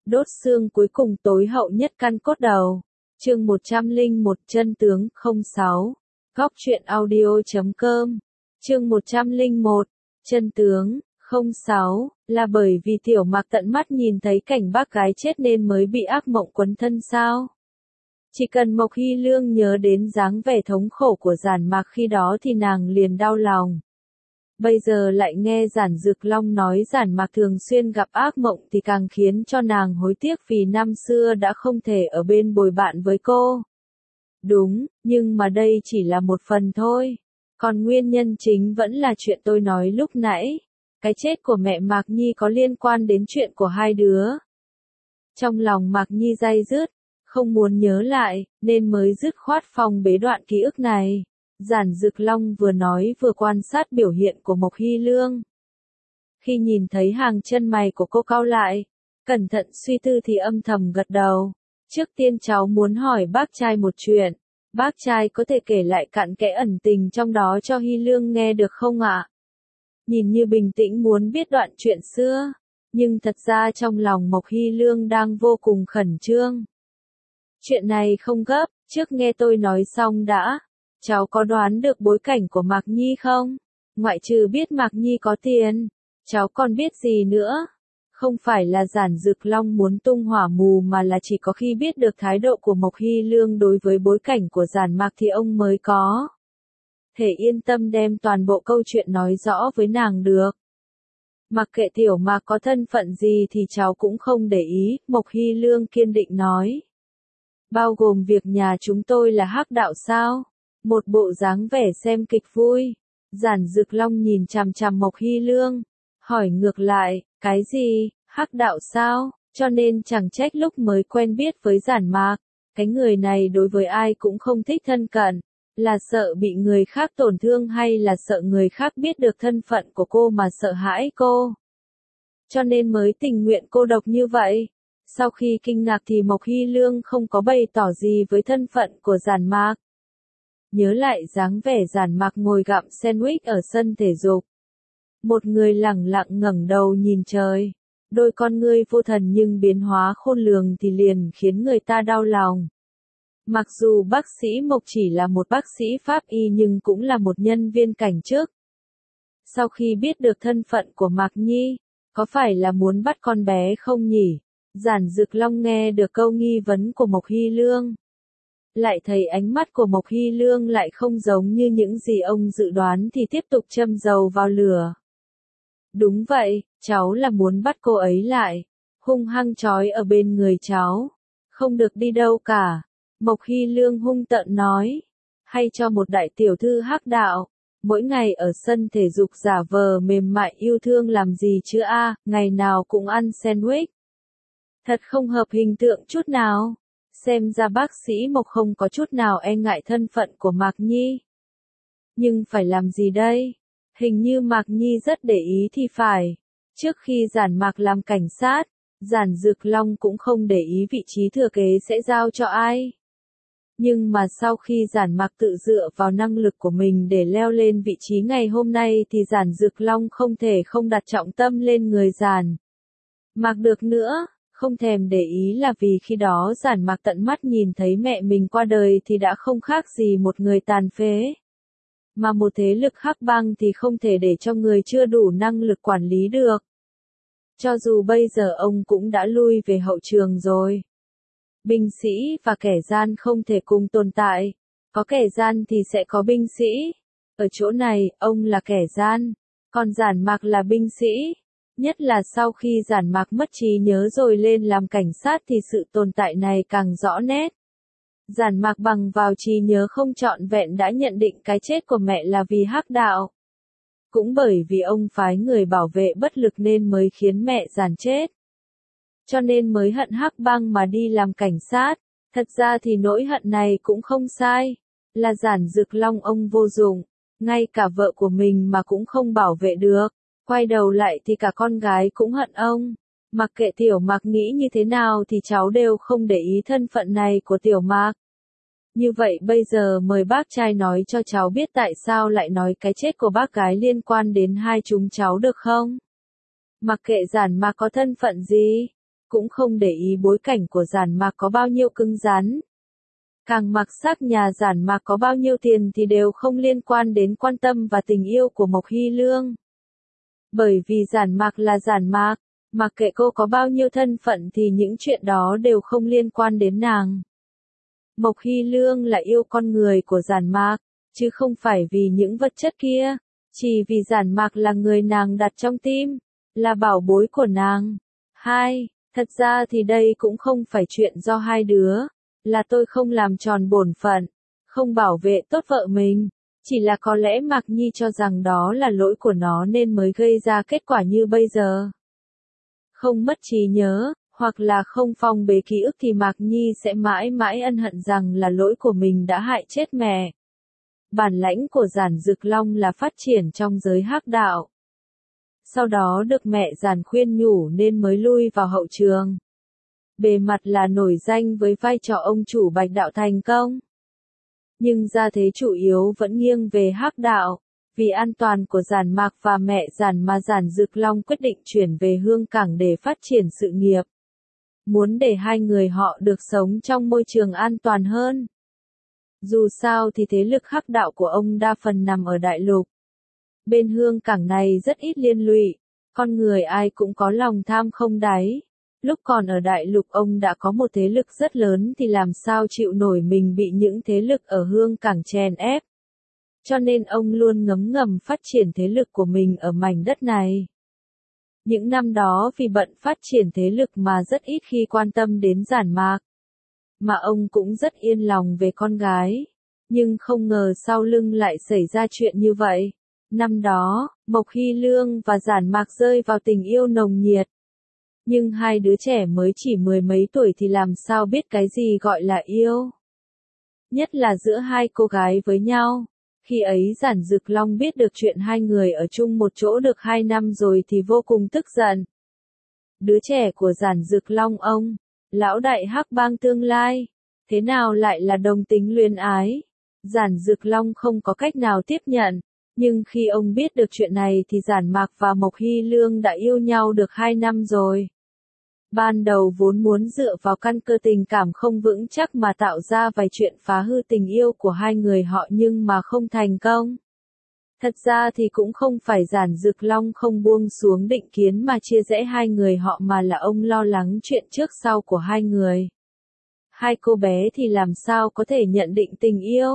đốt xương cuối cùng tối hậu nhất căn cốt đầu. Chương 101 chân tướng 06. Góc truyện audio.com. Chương 101. Chân tướng 06 là bởi vì Tiểu Mạc tận mắt nhìn thấy cảnh bác gái chết nên mới bị ác mộng quấn thân sao? Chỉ cần Mộc Hy Lương nhớ đến dáng vẻ thống khổ của Giản Mạc khi đó thì nàng liền đau lòng. Bây giờ lại nghe Giản Dực Long nói Giản Mạc thường xuyên gặp ác mộng thì càng khiến cho nàng hối tiếc vì năm xưa đã không thể ở bên bồi bạn với cô. Đúng, nhưng mà đây chỉ là một phần thôi. Còn nguyên nhân chính vẫn là chuyện tôi nói lúc nãy. Cái chết của mẹ Mạc Nhi có liên quan đến chuyện của hai đứa. Trong lòng Mạc Nhi day dứt, không muốn nhớ lại, nên mới dứt khoát phòng bế đoạn ký ức này. Giản Dực Long vừa nói vừa quan sát biểu hiện của Mộc Hy Lương. Khi nhìn thấy hàng chân mày của cô cau lại, cẩn thận suy tư thì âm thầm gật đầu. Trước tiên cháu muốn hỏi bác trai một chuyện. Bác trai có thể kể lại cặn kẽ ẩn tình trong đó cho Hy Lương nghe được không ạ? Nhìn như bình tĩnh muốn biết đoạn chuyện xưa, nhưng thật ra trong lòng Mộc Hy Lương đang vô cùng khẩn trương. Chuyện này không gấp, trước nghe tôi nói xong đã. Cháu có đoán được bối cảnh của Mạc Nhi không? Ngoại trừ biết Mạc Nhi có tiền, cháu còn biết gì nữa? Không phải là Giản Dực Long muốn tung hỏa mù mà là chỉ có khi biết được thái độ của Mộc Hy Lương đối với bối cảnh của Giản Mạc thì ông mới có thể yên tâm đem toàn bộ câu chuyện nói rõ với nàng được. Mặc kệ Tiểu Mạc có thân phận gì thì cháu cũng không để ý, Mộc Hy Lương kiên định nói. Bao gồm việc nhà chúng tôi là hắc đạo sao? Một bộ dáng vẻ xem kịch vui. Giản Dực Long nhìn chằm chằm Mộc Hy Lương, hỏi ngược lại, cái gì, hắc đạo sao? Cho nên chẳng trách lúc mới quen biết với Giản Mạc, cái người này đối với ai cũng không thích thân cận, là sợ bị người khác tổn thương hay là sợ người khác biết được thân phận của cô mà sợ hãi cô. Cho nên mới tình nguyện cô độc như vậy. Sau khi kinh ngạc thì Mộc Hy Lương không có bày tỏ gì với thân phận của Giản Mạc. Nhớ lại dáng vẻ Giản Mạc ngồi gặm sandwich ở sân thể dục. Một người lẳng lặng ngẩng đầu nhìn trời. Đôi con ngươi vô thần nhưng biến hóa khôn lường thì liền khiến người ta đau lòng. Mặc dù bác sĩ Mộc chỉ là một bác sĩ pháp y nhưng cũng là một nhân viên cảnh chức. Sau khi biết được thân phận của Mạc Nhi, có phải là muốn bắt con bé không nhỉ? Giản Dực Long nghe được câu nghi vấn của Mộc Hy Lương. Lại thấy ánh mắt của Mộc Hy Lương lại không giống như những gì ông dự đoán thì tiếp tục châm dầu vào lửa. Đúng vậy, cháu là muốn bắt cô ấy lại, hung hăng trói ở bên người cháu, không được đi đâu cả. Mộc Hy Lương hung tợn nói, hay cho một đại tiểu thư hắc đạo, mỗi ngày ở sân thể dục giả vờ mềm mại yêu thương làm gì chứ a, ngày nào cũng ăn sandwich. Thật không hợp hình tượng chút nào. Xem ra bác sĩ Mộc không có chút nào e ngại thân phận của Mạc Nhi. Nhưng phải làm gì đây? Hình như Mạc Nhi rất để ý thì phải. Trước khi Giản Mạc làm cảnh sát, Giản Dực Long cũng không để ý vị trí thừa kế sẽ giao cho ai. Nhưng mà sau khi Giản Mạc tự dựa vào năng lực của mình để leo lên vị trí ngày hôm nay thì Giản Dực Long không thể không đặt trọng tâm lên người Giản Mạc được nữa. Không thèm để ý là vì khi đó Giản Mạc tận mắt nhìn thấy mẹ mình qua đời thì đã không khác gì một người tàn phế. Mà một thế lực hắc bang thì không thể để cho người chưa đủ năng lực quản lý được. Cho dù bây giờ ông cũng đã lui về hậu trường rồi. Binh sĩ và kẻ gian không thể cùng tồn tại. Có kẻ gian thì sẽ có binh sĩ. Ở chỗ này, ông là kẻ gian. Còn Giản Mạc là binh sĩ. Nhất là sau khi Giản Mạc mất trí nhớ rồi lên làm cảnh sát thì sự tồn tại này càng rõ nét. Giản Mạc bằng vào trí nhớ không trọn vẹn đã nhận định cái chết của mẹ là vì hắc đạo. Cũng bởi vì ông phái người bảo vệ bất lực nên mới khiến mẹ Giản chết. Cho nên mới hận hắc bang mà đi làm cảnh sát. Thật ra thì nỗi hận này cũng không sai. Là Giản Dực Long ông vô dụng. Ngay cả vợ của mình mà cũng không bảo vệ được. Quay đầu lại thì cả con gái cũng hận ông. Mặc kệ Tiểu Mạc nghĩ như thế nào thì cháu đều không để ý thân phận này của Tiểu Mạc. Như vậy bây giờ mời bác trai nói cho cháu biết tại sao lại nói cái chết của bác gái liên quan đến hai chúng cháu được không? Mặc kệ Giản Mạc có thân phận gì, cũng không để ý bối cảnh của Giản Mạc có bao nhiêu cứng rắn. Càng mặc sắc nhà Giản Mạc có bao nhiêu tiền thì đều không liên quan đến quan tâm và tình yêu của Mộc Hy Lương. Bởi vì Giản Mạc là Giản Mạc, mặc kệ cô có bao nhiêu thân phận thì những chuyện đó đều không liên quan đến nàng. Mộc Hy Lương là yêu con người của Giản Mạc, chứ không phải vì những vật chất kia, chỉ vì Giản Mạc là người nàng đặt trong tim, là bảo bối của nàng. Thật ra thì đây cũng không phải chuyện do hai đứa, là tôi không làm tròn bổn phận, không bảo vệ tốt vợ mình, chỉ là có lẽ Mạc Nhi cho rằng đó là lỗi của nó nên mới gây ra kết quả như bây giờ. Không mất trí nhớ, hoặc là không phong bế ký ức thì Mạc Nhi sẽ mãi mãi ân hận rằng là lỗi của mình đã hại chết mẹ. Bản lãnh của Giản Dực Long là phát triển trong giới hắc đạo. Sau đó được mẹ Giản khuyên nhủ nên mới lui vào hậu trường. Bề mặt là nổi danh với vai trò ông chủ Bạch đạo thành công. Nhưng gia thế chủ yếu vẫn nghiêng về hắc đạo. Vì an toàn của Giản Mạc và mẹ Giản mà Giản Dực Long quyết định chuyển về Hương Cảng để phát triển sự nghiệp. Muốn để hai người họ được sống trong môi trường an toàn hơn. Dù sao thì thế lực hắc đạo của ông đa phần nằm ở đại lục. Bên Hương Cảng này rất ít liên lụy, con người ai cũng có lòng tham không đáy. Lúc còn ở đại lục ông đã có một thế lực rất lớn thì làm sao chịu nổi mình bị những thế lực ở Hương Cảng chèn ép. Cho nên ông luôn ngấm ngầm phát triển thế lực của mình ở mảnh đất này. Những năm đó vì bận phát triển thế lực mà rất ít khi quan tâm đến Giản Mạc. Mà ông cũng rất yên lòng về con gái. Nhưng không ngờ sau lưng lại xảy ra chuyện như vậy. Năm đó, Mộc Hy Lương và Giản Mạc rơi vào tình yêu nồng nhiệt. Nhưng hai đứa trẻ mới chỉ mười mấy tuổi thì làm sao biết cái gì gọi là yêu. Nhất là giữa hai cô gái với nhau. Khi ấy Giản Dực Long biết được chuyện hai người ở chung một chỗ được 2 năm rồi thì vô cùng tức giận. Đứa trẻ của Giản Dực Long ông, lão đại hắc bang tương lai, thế nào lại là đồng tính luyến ái? Giản Dực Long không có cách nào tiếp nhận, nhưng khi ông biết được chuyện này thì Giản Mạc và Mộc Hy Lương đã yêu nhau được 2 năm rồi. Ban đầu vốn muốn dựa vào căn cơ tình cảm không vững chắc mà tạo ra vài chuyện phá hư tình yêu của hai người họ nhưng mà không thành công. Thật ra thì cũng không phải Giản Dực Long không buông xuống định kiến mà chia rẽ hai người họ mà là ông lo lắng chuyện trước sau của hai người. Hai cô bé thì làm sao có thể nhận định tình yêu?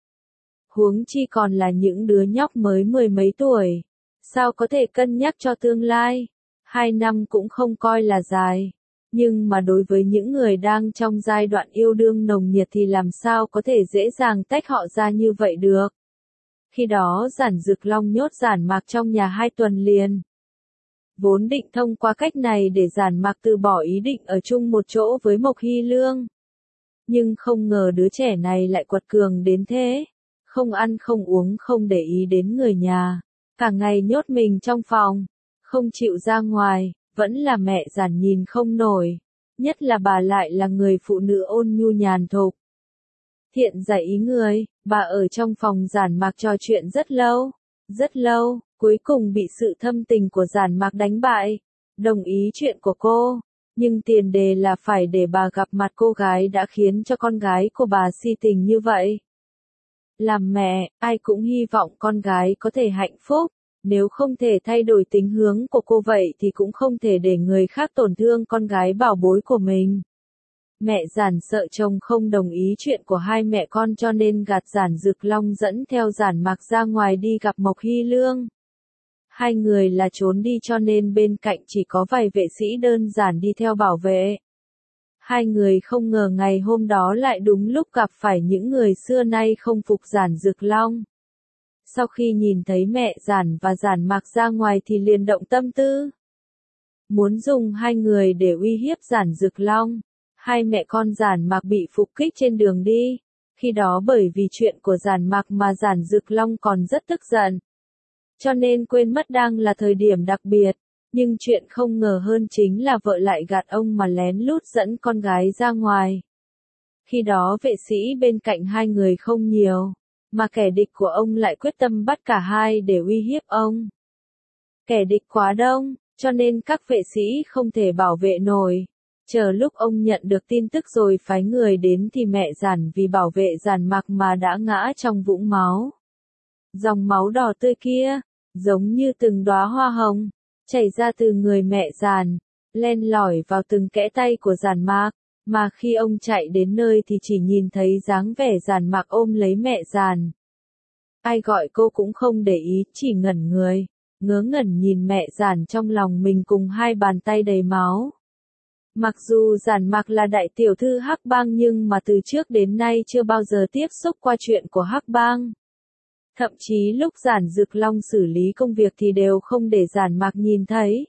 Huống chi còn là những đứa nhóc mới mười mấy tuổi. Sao có thể cân nhắc cho tương lai? 2 năm cũng không coi là dài. Nhưng mà đối với những người đang trong giai đoạn yêu đương nồng nhiệt thì làm sao có thể dễ dàng tách họ ra như vậy được. Khi đó Giản Dực Long nhốt Giản Mạc trong nhà 2 tuần liền. Vốn định thông qua cách này để Giản Mạc từ bỏ ý định ở chung một chỗ với Mộc Hy Lương. Nhưng không ngờ đứa trẻ này lại quật cường đến thế. Không ăn không uống không để ý đến người nhà. Cả ngày nhốt mình trong phòng. Không chịu ra ngoài, vẫn là mẹ Giản nhìn không nổi. Nhất là bà lại là người phụ nữ ôn nhu nhàn thục. Thiện giải ý người, bà ở trong phòng Giản Mạc trò chuyện rất lâu, cuối cùng bị sự thâm tình của Giản Mạc đánh bại. Đồng ý chuyện của cô, nhưng tiền đề là phải để bà gặp mặt cô gái đã khiến cho con gái của bà si tình như vậy. Làm mẹ, ai cũng hy vọng con gái có thể hạnh phúc. Nếu không thể thay đổi tính hướng của cô vậy thì cũng không thể để người khác tổn thương con gái bảo bối của mình. Mẹ Giản sợ chồng không đồng ý chuyện của hai mẹ con cho nên gạt Giản Dực Long dẫn theo Giản Mạc ra ngoài đi gặp Mộc Hy Lương. Hai người là trốn đi cho nên bên cạnh chỉ có vài vệ sĩ đơn giản đi theo bảo vệ. Hai người không ngờ ngày hôm đó lại đúng lúc gặp phải những người xưa nay không phục Giản Dực Long. Sau khi nhìn thấy mẹ Giản và Giản Mạc ra ngoài thì liền động tâm tư. Muốn dùng hai người để uy hiếp Giản Dực Long. Hai mẹ con Giản Mạc bị phục kích trên đường đi. Khi đó bởi vì chuyện của Giản Mạc mà Giản Dực Long còn rất tức giận. Cho nên quên mất đang là thời điểm đặc biệt. Nhưng chuyện không ngờ hơn chính là vợ lại gạt ông mà lén lút dẫn con gái ra ngoài. Khi đó vệ sĩ bên cạnh hai người không nhiều. Mà kẻ địch của ông lại quyết tâm bắt cả hai để uy hiếp ông. Kẻ địch quá đông, cho nên các vệ sĩ không thể bảo vệ nổi. Chờ lúc ông nhận được tin tức rồi phái người đến thì mẹ Giản vì bảo vệ Giản Mạc mà đã ngã trong vũng máu. Dòng máu đỏ tươi kia, giống như từng đóa hoa hồng, chảy ra từ người mẹ Giản, len lỏi vào từng kẽ tay của Giản Mạc, mà khi ông chạy đến nơi thì chỉ nhìn thấy dáng vẻ Giản Mạc ôm lấy mẹ Giản. Ai gọi cô cũng không để ý, chỉ ngẩn người, ngớ ngẩn nhìn mẹ Giản trong lòng mình cùng hai bàn tay đầy máu. Mặc dù Giản Mạc là đại tiểu thư Hắc Bang nhưng mà từ trước đến nay chưa bao giờ tiếp xúc qua chuyện của Hắc Bang. Thậm chí lúc Giản Dực Long xử lý công việc thì đều không để Giản Mạc nhìn thấy.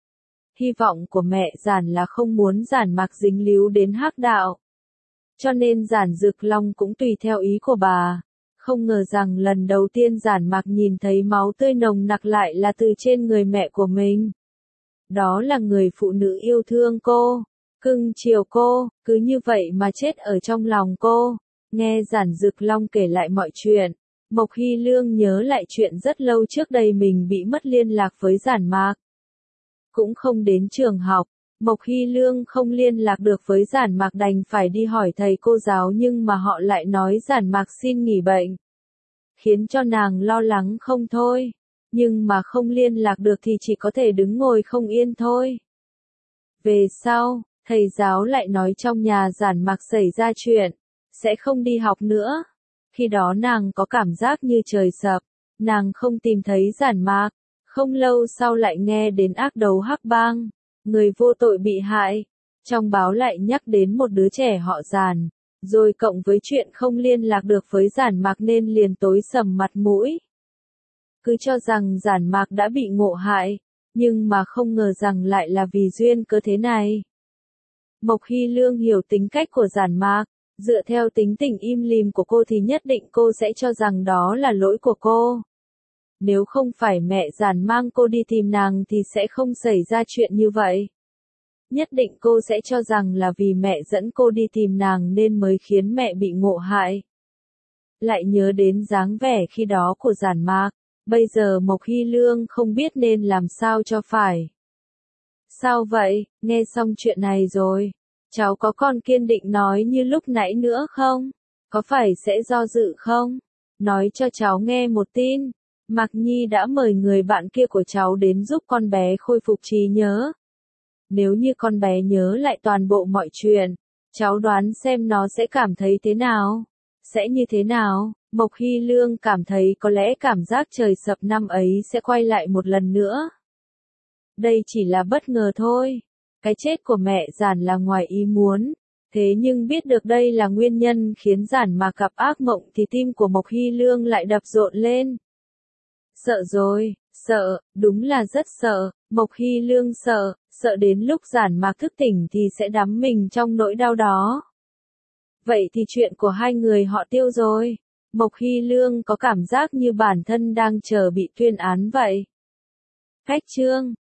Hy vọng của mẹ Giản là không muốn Giản Mạc dính líu đến Hắc đạo. Cho nên Giản Dực Long cũng tùy theo ý của bà. Không ngờ rằng lần đầu tiên Giản Mạc nhìn thấy máu tươi nồng nặc lại là từ trên người mẹ của mình. Đó là người phụ nữ yêu thương cô, cưng chiều cô, cứ như vậy mà chết ở trong lòng cô. Nghe Giản Dực Long kể lại mọi chuyện, Mộc Hy Lương nhớ lại chuyện rất lâu trước đây mình bị mất liên lạc với Giản Mạc. Cũng không đến trường học, Mộc Hy Lương không liên lạc được với Giản Mạc đành phải đi hỏi thầy cô giáo nhưng mà họ lại nói Giản Mạc xin nghỉ bệnh. Khiến cho nàng lo lắng không thôi. Nhưng mà không liên lạc được thì chỉ có thể đứng ngồi không yên thôi. Về sau, thầy giáo lại nói trong nhà Giản Mạc xảy ra chuyện, sẽ không đi học nữa. Khi đó nàng có cảm giác như trời sập, nàng không tìm thấy Giản Mạc. Không lâu sau lại nghe đến ác đấu Hắc Bang, người vô tội bị hại. Trong báo lại nhắc đến một đứa trẻ họ Giản, rồi cộng với chuyện không liên lạc được với Giản Mạc nên liền tối sầm mặt mũi. Cứ cho rằng Giản Mạc đã bị ngộ hại, nhưng mà không ngờ rằng lại là vì duyên cớ thế này. Mộc Hy Lương hiểu tính cách của Giản Mạc, dựa theo tính tình im lìm của cô thì nhất định cô sẽ cho rằng đó là lỗi của cô. Nếu không phải mẹ Giản mang cô đi tìm nàng thì sẽ không xảy ra chuyện như vậy. Nhất định cô sẽ cho rằng là vì mẹ dẫn cô đi tìm nàng nên mới khiến mẹ bị ngộ hại. Lại nhớ đến dáng vẻ khi đó của Giản Mạc, bây giờ Mộc Hy Lương không biết nên làm sao cho phải. Sao vậy, nghe xong chuyện này rồi, cháu có còn kiên định nói như lúc nãy nữa không? Có phải sẽ do dự không? Nói cho cháu nghe một tin. Mạc Nhi đã mời người bạn kia của cháu đến giúp con bé khôi phục trí nhớ. Nếu như con bé nhớ lại toàn bộ mọi chuyện, cháu đoán xem nó sẽ cảm thấy thế nào? Sẽ như thế nào? Mộc Hy Lương cảm thấy có lẽ cảm giác trời sập năm ấy sẽ quay lại một lần nữa. Đây chỉ là bất ngờ thôi. Cái chết của mẹ Giản là ngoài ý muốn. Thế nhưng biết được đây là nguyên nhân khiến Giản Mạc gặp ác mộng thì tim của Mộc Hy Lương lại đập rộn lên. Sợ rồi, sợ, đúng là rất sợ. Mộc Hy Lương sợ, sợ đến lúc Giản Mạc thức tỉnh thì sẽ đắm mình trong nỗi đau đó. Vậy thì chuyện của hai người họ Tiêu rồi. Mộc Hy Lương có cảm giác như bản thân đang chờ bị tuyên án vậy. Cách chương